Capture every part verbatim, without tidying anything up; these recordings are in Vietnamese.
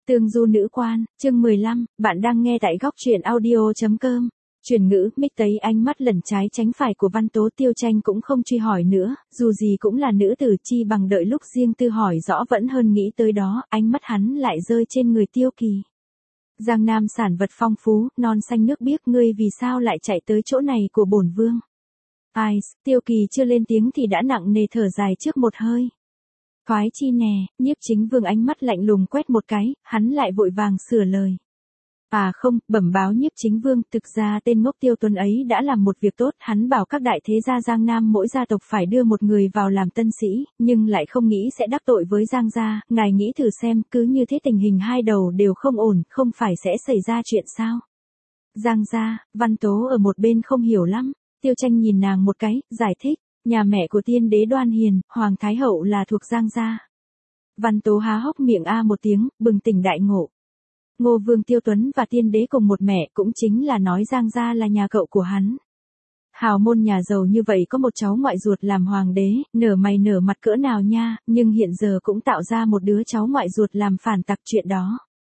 Tương du nữ quan, chương mười lăm, bạn đang nghe tại góc truyện audio.com. Truyền ngữ, Mích Tấy ánh mắt lẩn trái tránh phải của Văn Tố. Tiêu Tranh cũng không truy hỏi nữa, dù gì cũng là nữ tử, chi bằng đợi lúc riêng tư hỏi rõ vẫn hơn nghĩ tới đó. Ánh mắt hắn lại rơi trên người Tiêu Kỳ. Giang Nam sản vật phong phú, non xanh nước biếc, ngươi vì sao lại chạy tới chỗ này của bổn vương? Ai, Tiêu Kỳ chưa lên tiếng thì đã nặng nề thở dài trước một hơi. Khoái chi nè, Nhiếp Chính Vương ánh mắt lạnh lùng quét một cái, hắn lại vội vàng sửa lời. À không, bẩm báo Nhiếp Chính Vương, thực ra tên ngốc Tiêu Tuấn ấy đã làm một việc tốt, hắn bảo các đại thế gia Giang Nam mỗi gia tộc phải đưa một người vào làm tân sĩ, nhưng lại không nghĩ sẽ đắc tội với Giang gia, ngài nghĩ thử xem, cứ như thế tình hình hai đầu đều không ổn, không phải sẽ xảy ra chuyện sao? Giang gia, Văn Tố ở một bên không hiểu lắm, Tiêu Tranh nhìn nàng một cái, giải thích. Nhà mẹ của tiên đế Đoan Hiền, Hoàng Thái Hậu là thuộc Giang gia. Văn Tố há hốc miệng a một tiếng, bừng tỉnh đại ngộ. Ngô Vương Tiêu Tuấn và tiên đế cùng một mẹ, cũng chính là nói Giang gia là nhà cậu của hắn. Hào môn nhà giàu như vậy có một cháu ngoại ruột làm hoàng đế, nở mày nở mặt cỡ nào nha, nhưng hiện giờ cũng tạo ra một đứa cháu ngoại ruột làm phản tặc, chuyện đó.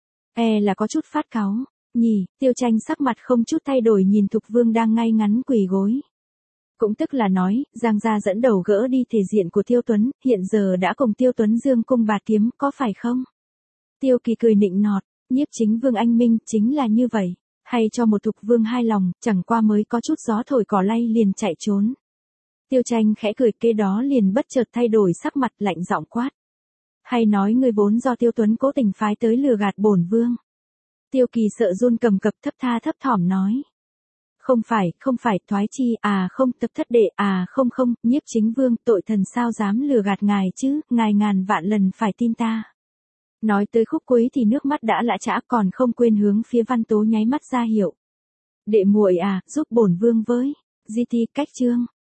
E là có chút phát cáu, nhỉ. Tiêu Tranh sắc mặt không chút thay đổi nhìn Thục Vương đang ngay ngắn quỳ gối. Cũng tức là nói, Giang gia dẫn đầu gỡ đi thể diện của Tiêu Tuấn, hiện giờ đã cùng Tiêu Tuấn dương cung bạt kiếm, có phải không? Tiêu Kỳ cười nịnh nọt, Nhiếp Chính Vương anh minh, chính là như vậy. Hay cho một Thục Vương hai lòng, chẳng qua mới có chút gió thổi cỏ lay liền chạy trốn. Tiêu Tranh khẽ cười, kế đó liền bất chợt thay đổi sắc mặt, lạnh giọng quát. Hay nói ngươi vốn do Tiêu Tuấn cố tình phái tới lừa gạt bổn vương? Tiêu Kỳ sợ run cầm cập, thấp tha thấp thỏm nói. Không phải, không phải, thoái chi, à không, tập thất đệ, à không không, Nhiếp Chính Vương, tội thần sao dám lừa gạt ngài chứ, ngài ngàn vạn lần phải tin ta. Nói tới khúc cuối thì nước mắt đã lã chã, còn không quên hướng phía Văn Tố nháy mắt ra hiệu. Đệ muội à, giúp bổn vương với, di ti cách chương.